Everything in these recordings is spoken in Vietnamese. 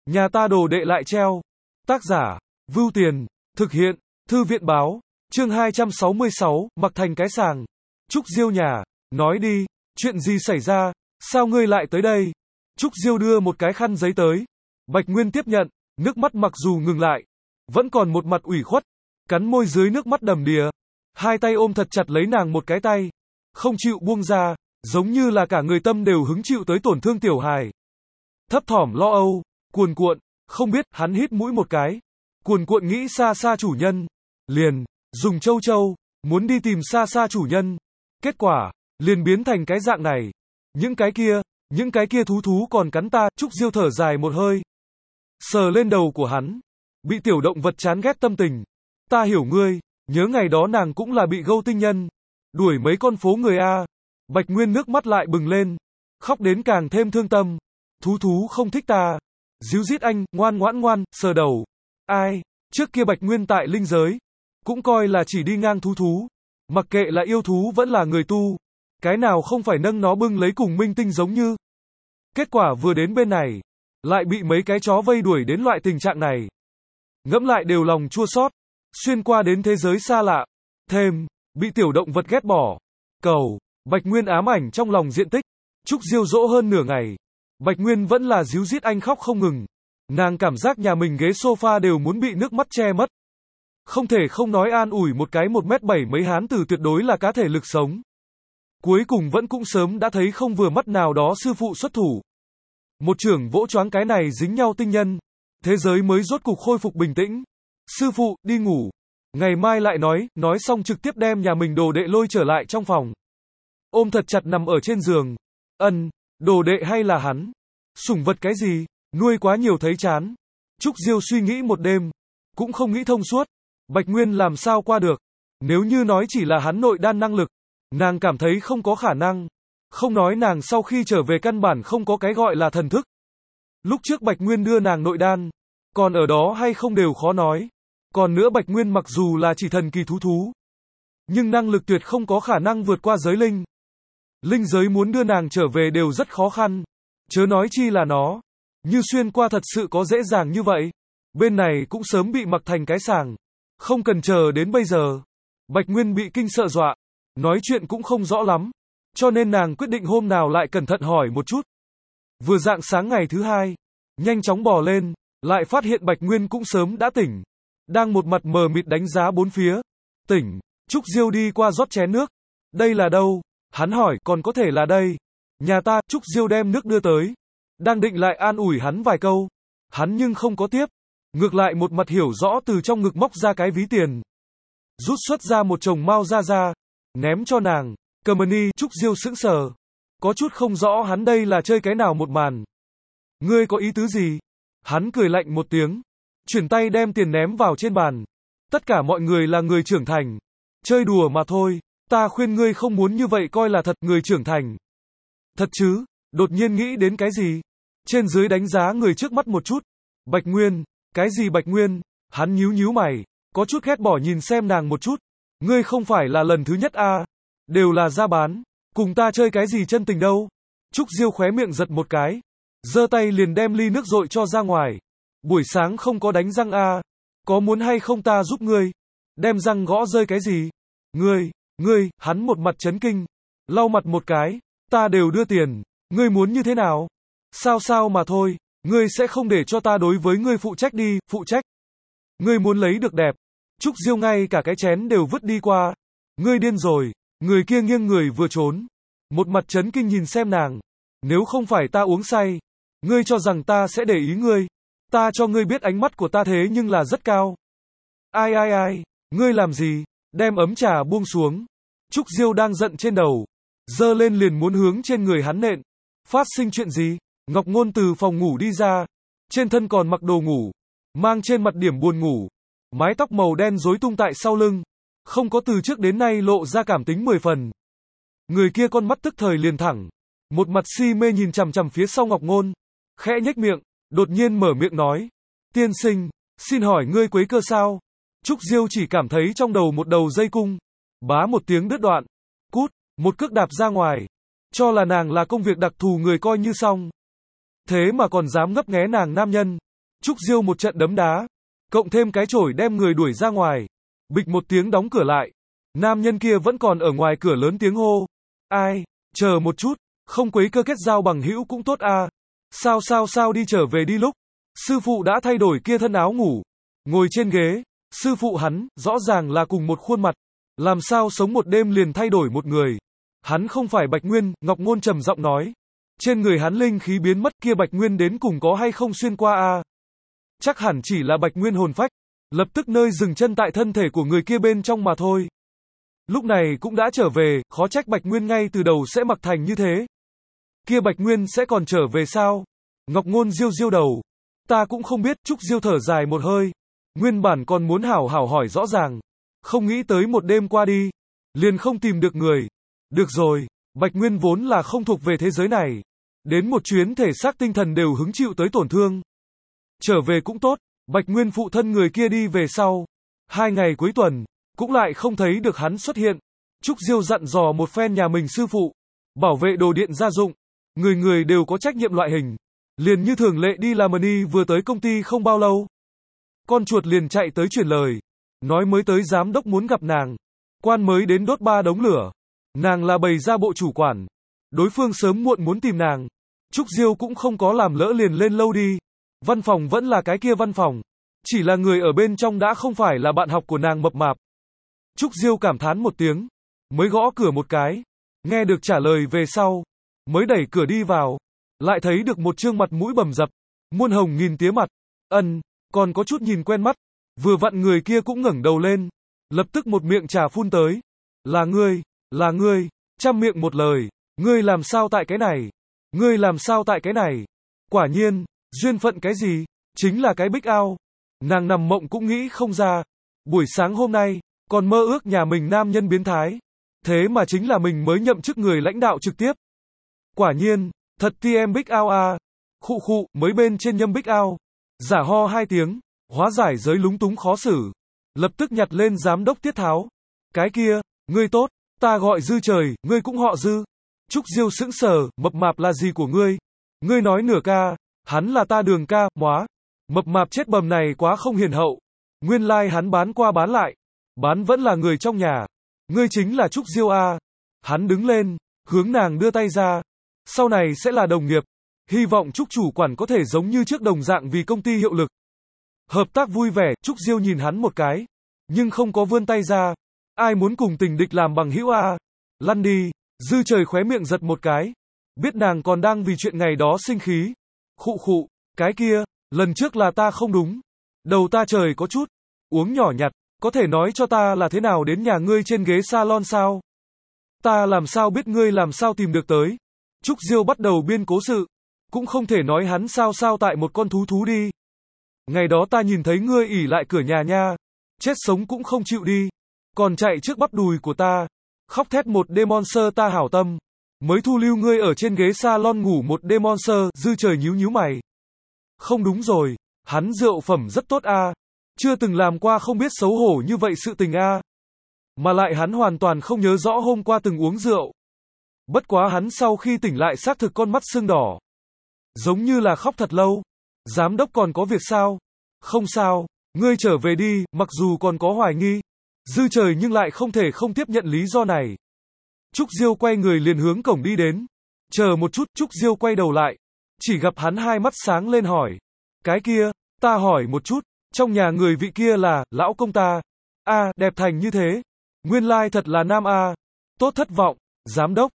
Nhà ta đồ đệ lại treo. Tác giả, Vưu Tiền, thực hiện, Thư viện báo, chương 266, mặc thành cái sàng. Trúc Diêu nhà, nói đi, chuyện gì xảy ra, sao ngươi lại tới đây? Trúc Diêu đưa một cái khăn giấy tới. Bạch Nguyên tiếp nhận, nước mắt mặc dù ngừng lại, vẫn còn một mặt ủy khuất, cắn môi dưới nước mắt đầm đìa. Hai tay ôm thật chặt lấy nàng một cái tay, không chịu buông ra, giống như là cả người tâm đều hứng chịu tới tổn thương tiểu hài. Thấp thỏm lo âu, cuồn cuộn, không biết, hắn hít mũi một cái. Cuồn cuộn nghĩ xa xa chủ nhân. Liền, dùng châu châu, muốn đi tìm xa xa chủ nhân. Kết quả, liền biến thành cái dạng này. Những cái kia thú còn cắn ta, Trúc Diêu thở dài một hơi. Sờ lên đầu của hắn. Bị tiểu động vật chán ghét tâm tình. Ta hiểu ngươi, nhớ ngày đó nàng cũng là bị gâu tinh nhân. Đuổi mấy con phố người a. Bạch Nguyên nước mắt lại bừng lên. Khóc đến càng thêm thương tâm. Thú không thích ta. Díu dít anh, ngoan, sờ đầu. Ai, trước kia Bạch Nguyên tại linh giới. Cũng coi là chỉ đi ngang thú. Mặc kệ là yêu thú vẫn là người tu. Cái nào không phải nâng nó bưng lấy cùng minh tinh giống như. Kết quả vừa đến bên này. Lại bị mấy cái chó vây đuổi đến loại tình trạng này. Ngẫm lại đều lòng chua xót. Xuyên qua đến thế giới xa lạ. Thêm, bị tiểu động vật ghét bỏ. Cầu, Bạch Nguyên ám ảnh trong lòng diện tích. Trúc Diêu dỗ hơn nửa ngày. Bạch Nguyên vẫn là díu dít anh khóc không ngừng. Nàng cảm giác nhà mình ghế sofa đều muốn bị nước mắt che mất. Không thể không nói an ủi một cái 1m7 mấy hán tử tuyệt đối là cá thể lực sống. Cuối cùng vẫn cũng sớm đã thấy không vừa mắt nào đó sư phụ xuất thủ. Một trưởng vỗ choáng cái này dính nhau tinh nhân. Thế giới mới rốt cục khôi phục bình tĩnh. Sư phụ, đi ngủ. Ngày mai lại nói xong trực tiếp đem nhà mình đồ đệ lôi trở lại trong phòng. Ôm thật chặt nằm ở trên giường. Đồ đệ hay là hắn? Sủng vật cái gì? Nuôi quá nhiều thấy chán. Trúc Diêu suy nghĩ một đêm. Cũng không nghĩ thông suốt. Bạch Nguyên làm sao qua được? Nếu như nói chỉ là hắn nội đan năng lực. Nàng cảm thấy không có khả năng. Không nói nàng sau khi trở về căn bản không có cái gọi là thần thức. Lúc trước Bạch Nguyên đưa nàng nội đan. Còn ở đó hay không đều khó nói. Còn nữa Bạch Nguyên mặc dù là chỉ thần kỳ thú. Nhưng năng lực tuyệt không có khả năng vượt qua giới linh. Linh giới muốn đưa nàng trở về đều rất khó khăn. Chớ nói chi là nó. Như xuyên qua thật sự có dễ dàng như vậy. Bên này cũng sớm bị mặc thành cái sàng. Không cần chờ đến bây giờ. Bạch Nguyên bị kinh sợ dọa. Nói chuyện cũng không rõ lắm. Cho nên nàng quyết định hôm nào lại cẩn thận hỏi một chút. Vừa rạng sáng ngày thứ hai. Nhanh chóng bò lên. Lại phát hiện Bạch Nguyên cũng sớm đã tỉnh. Đang một mặt mờ mịt đánh giá bốn phía. Tỉnh. Trúc Diêu đi qua rót chén nước. Đây là đâu? Hắn hỏi, còn có thể là đây. Nhà ta, Trúc Diêu đem nước đưa tới. Đang định lại an ủi hắn vài câu. Hắn nhưng không có tiếp. Ngược lại một mặt hiểu rõ từ trong ngực móc ra cái ví tiền. Rút xuất ra một chồng mao ra. Ném cho nàng. Cầm ơn. Trúc Diêu sững sờ. Có chút không rõ hắn đây là chơi cái nào một màn. Ngươi có ý tứ gì? Hắn cười lạnh một tiếng. Chuyển tay đem tiền ném vào trên bàn. Tất cả mọi người là người trưởng thành. Chơi đùa mà thôi. Ta khuyên ngươi không muốn như vậy coi là thật người trưởng thành. Thật chứ? Đột nhiên nghĩ đến cái gì? Trên dưới đánh giá người trước mắt một chút. Bạch Nguyên. Cái gì Bạch Nguyên? Hắn nhíu mày. Có chút ghét bỏ nhìn xem nàng một chút. Ngươi không phải là lần thứ nhất à? Đều là ra bán. Cùng ta chơi cái gì chân tình đâu? Trúc Diêu khóe miệng giật một cái. Giơ tay liền đem ly nước dội cho ra ngoài. Buổi sáng không có đánh răng à? Có muốn hay không ta giúp ngươi? Đem răng gõ rơi cái gì? Ngươi, hắn một mặt chấn kinh. Lau mặt một cái. Ta đều đưa tiền. Ngươi muốn như thế nào? Sao mà thôi. Ngươi sẽ không để cho ta đối với ngươi phụ trách đi, phụ trách. Ngươi muốn lấy được đẹp. Trúc Diêu ngay cả cái chén đều vứt đi qua. Ngươi điên rồi. Người kia nghiêng người vừa trốn. Một mặt chấn kinh nhìn xem nàng. Nếu không phải ta uống say. Ngươi cho rằng ta sẽ để ý ngươi. Ta cho ngươi biết ánh mắt của ta thế nhưng là rất cao. Ai. Ngươi làm gì? Đem ấm trà buông xuống. Trúc Diêu đang giận trên đầu. Giơ lên liền muốn hướng trên người hắn nện. Phát sinh chuyện gì? Ngọc Ngôn từ phòng ngủ đi ra. Trên thân còn mặc đồ ngủ. Mang trên mặt điểm buồn ngủ. Mái tóc màu đen rối tung tại sau lưng. Không có từ trước đến nay lộ ra cảm tính 10 phần. Người kia con mắt tức thời liền thẳng. Một mặt si mê nhìn chằm chằm phía sau Ngọc Ngôn. Khẽ nhếch miệng. Đột nhiên mở miệng nói. Tiên sinh, xin hỏi ngươi quấy cơ sao? Trúc Diêu chỉ cảm thấy trong đầu một đầu dây cung. Bá một tiếng đứt đoạn. Cút, một cước đạp ra ngoài. Cho là nàng là công việc đặc thù người coi như xong. Thế mà còn dám ngấp nghé nàng nam nhân. Trúc Diêu một trận đấm đá, cộng thêm cái chổi đem người đuổi ra ngoài. Bịch một tiếng đóng cửa lại. Nam nhân kia vẫn còn ở ngoài cửa lớn tiếng hô. Ai, chờ một chút, không quấy cơ kết giao bằng hữu cũng tốt à. Sao đi trở về đi lúc. Sư phụ đã thay đổi kia thân áo ngủ. Ngồi trên ghế, sư phụ hắn, rõ ràng là cùng một khuôn mặt. Làm sao sống một đêm liền thay đổi một người. Hắn không phải Bạch Nguyên, Ngọc Ngôn trầm giọng nói. Trên người hắn linh khí biến mất kia Bạch Nguyên đến cùng có hay không xuyên qua à. Chắc hẳn chỉ là Bạch Nguyên hồn phách. Lập tức nơi dừng chân tại thân thể của người kia bên trong mà thôi. Lúc này cũng đã trở về, khó trách Bạch Nguyên ngay từ đầu sẽ mặc thành như thế. Kia Bạch Nguyên sẽ còn trở về sao? Ngọc Ngôn diêu đầu. Ta cũng không biết, Trúc Diêu thở dài một hơi. Nguyên bản còn muốn hảo hỏi rõ ràng. Không nghĩ tới một đêm qua đi. Liền không tìm được người. Được rồi, Bạch Nguyên vốn là không thuộc về thế giới này. Đến một chuyến thể xác tinh thần đều hứng chịu tới tổn thương. Trở về cũng tốt, Bạch Nguyên phụ thân người kia đi về sau. 2 ngày cuối tuần, cũng lại không thấy được hắn xuất hiện. Trúc Diêu dặn dò một phen nhà mình sư phụ. Bảo vệ đồ điện gia dụng. Người đều có trách nhiệm loại hình. Liền như thường lệ đi làm ni vừa tới công ty không bao lâu. Con chuột liền chạy tới truyền lời. Nói mới tới giám đốc muốn gặp nàng. Quan mới đến đốt 3 đống lửa. Nàng là bày ra bộ chủ quản. Đối phương sớm muộn muốn tìm nàng. Trúc Diêu cũng không có làm lỡ liền lên lâu đi. Văn phòng vẫn là cái kia văn phòng. Chỉ là người ở bên trong đã không phải là bạn học của nàng mập mạp. Trúc Diêu cảm thán một tiếng. Mới gõ cửa một cái. Nghe được trả lời về sau. Mới đẩy cửa đi vào. Lại thấy được một trương mặt mũi bầm dập. Muôn hồng nghìn tía mặt. Còn có chút nhìn quen mắt. Vừa vặn người kia cũng ngẩng đầu lên. Lập tức một miệng trà phun tới. Là ngươi. Trăm miệng một lời. Ngươi làm sao tại cái này? Ngươi làm sao tại cái này? Quả nhiên, duyên phận cái gì? Chính là cái Big Ao. Nàng nằm mộng cũng nghĩ không ra. Buổi sáng hôm nay, còn mơ ước nhà mình nam nhân biến thái. Thế mà chính là mình mới nhậm chức người lãnh đạo trực tiếp. Quả nhiên, thật TM Big Ao à. Khụ, mới bên trên nhâm Big Ao. Giả ho 2 tiếng, hóa giải giới lúng túng khó xử. Lập tức nhặt lên giám đốc Tiết Tháo. Cái kia, ngươi tốt, ta gọi Dư Trời, ngươi cũng họ Dư. Trúc Diêu sững sờ, mập mạp là gì của ngươi? Ngươi nói nửa ca, hắn là ta Đường ca, móa. Mập mạp chết bầm này quá không hiền hậu. Nguyên lai hắn bán qua bán lại. Bán vẫn là người trong nhà. Ngươi chính là Trúc Diêu à. Hắn đứng lên, hướng nàng đưa tay ra. Sau này sẽ là đồng nghiệp. Hy vọng Trúc chủ quản có thể giống như trước đồng dạng vì công ty hiệu lực. Hợp tác vui vẻ, Trúc Diêu nhìn hắn một cái. Nhưng không có vươn tay ra. Ai muốn cùng tình địch làm bằng hữu à? Lăn đi. Dư Trời khóe miệng giật một cái. Biết nàng còn đang vì chuyện ngày đó sinh khí. Khụ, cái kia, lần trước là ta không đúng. Đầu ta trời có chút uống nhỏ nhặt, có thể nói cho ta là thế nào đến nhà ngươi trên ghế salon sao? Ta làm sao biết ngươi làm sao tìm được tới? Trúc Diêu bắt đầu biên cố sự. Cũng không thể nói hắn sao tại một con thú đi. Ngày đó ta nhìn thấy ngươi ỉ lại cửa nhà nha. Chết sống cũng không chịu đi. Còn chạy trước bắp đùi của ta. Khóc thét một demonster ta hảo tâm. Mới thu lưu ngươi ở trên ghế salon ngủ một demonster. Dư Trời nhíu mày. Không đúng rồi. Hắn rượu phẩm rất tốt a. Chưa từng làm qua không biết xấu hổ như vậy sự tình a. Mà lại hắn hoàn toàn không nhớ rõ hôm qua từng uống rượu. Bất quá hắn sau khi tỉnh lại xác thực con mắt sưng đỏ. Giống như là khóc thật lâu. Giám đốc còn có việc sao? Không sao, ngươi trở về đi, mặc dù còn có hoài nghi. Dư Trời nhưng lại không thể không tiếp nhận lý do này. Trúc Diêu quay người liền hướng cổng đi đến. Chờ một chút, Trúc Diêu quay đầu lại. Chỉ gặp hắn hai mắt sáng lên hỏi. Cái kia, ta hỏi một chút, trong nhà người vị kia là, lão công ta. A, đẹp thành như thế. Nguyên lai thật là nam A. Tốt thất vọng, giám đốc,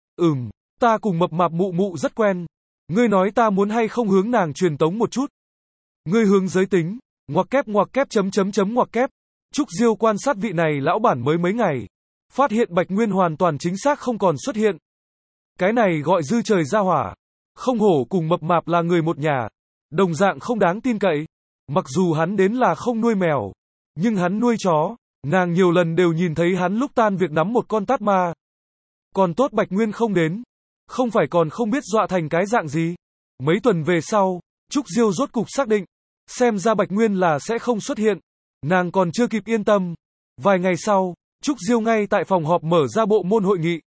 ta cùng mập mạp mụ rất quen. Ngươi nói ta muốn hay không hướng nàng truyền tống một chút. Ngươi hướng giới tính, ngoặc kép ngoặc kép. Trúc Diêu quan sát vị này lão bản mới mấy ngày. Phát hiện Bạch Nguyên hoàn toàn chính xác không còn xuất hiện. Cái này gọi Dư Trời ra hỏa. Không hổ cùng mập mạp là người một nhà. Đồng dạng không đáng tin cậy. Mặc dù hắn đến là không nuôi mèo. Nhưng hắn nuôi chó. Nàng nhiều lần đều nhìn thấy hắn lúc tan việc nắm một con tát ma. Còn tốt Bạch Nguyên không đến. Không phải còn không biết dọa thành cái dạng gì. Mấy tuần về sau, Trúc Diêu rốt cục xác định. Xem ra Bạch Nguyên là sẽ không xuất hiện. Nàng còn chưa kịp yên tâm. Vài ngày sau, Trúc Diêu ngay tại phòng họp mở ra bộ môn hội nghị.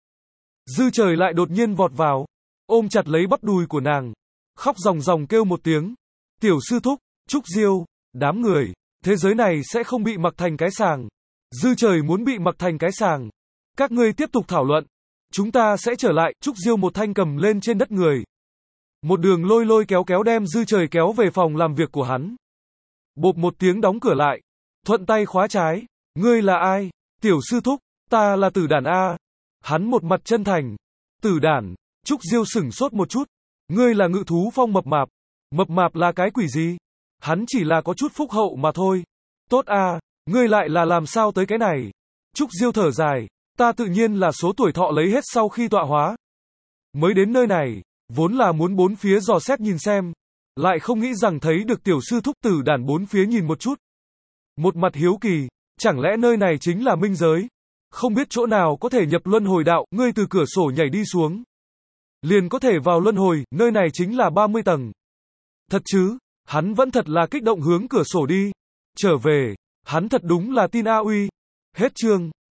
Dư Trời lại đột nhiên vọt vào. Ôm chặt lấy bắp đùi của nàng. Khóc ròng ròng kêu một tiếng. Tiểu sư thúc, Trúc Diêu, đám người, thế giới này sẽ không bị mặc thành cái sàng. Dư Trời muốn bị mặc thành cái sàng. Các ngươi tiếp tục thảo luận. Chúng ta sẽ trở lại. Trúc Diêu một thanh cầm lên trên đất người. Một đường lôi lôi kéo kéo đem Dư Trời kéo về phòng làm việc của hắn. Bộp một tiếng đóng cửa lại. Thuận tay khóa trái. Ngươi là ai? Tiểu sư thúc, ta là Tử Đản A. Hắn một mặt chân thành. Tử Đản, Trúc Diêu sửng sốt một chút. Ngươi là Ngự Thú Phong mập mạp. Mập mạp là cái quỷ gì? Hắn chỉ là có chút phúc hậu mà thôi. Tốt a, ngươi lại là làm sao tới cái này? Trúc Diêu thở dài, ta tự nhiên là số tuổi thọ lấy hết sau khi tọa hóa. Mới đến nơi này, vốn là muốn bốn phía dò xét nhìn xem, lại không nghĩ rằng thấy được tiểu sư thúc Tử Đản bốn phía nhìn một chút. Một mặt hiếu kỳ, chẳng lẽ nơi này chính là minh giới? Không biết chỗ nào có thể nhập luân hồi đạo, ngươi từ cửa sổ nhảy đi xuống. Liền có thể vào luân hồi, nơi này chính là 30 tầng. Thật chứ, hắn vẫn thật là kích động hướng cửa sổ đi. Trở về, hắn thật đúng là tin A Uy. Hết chương.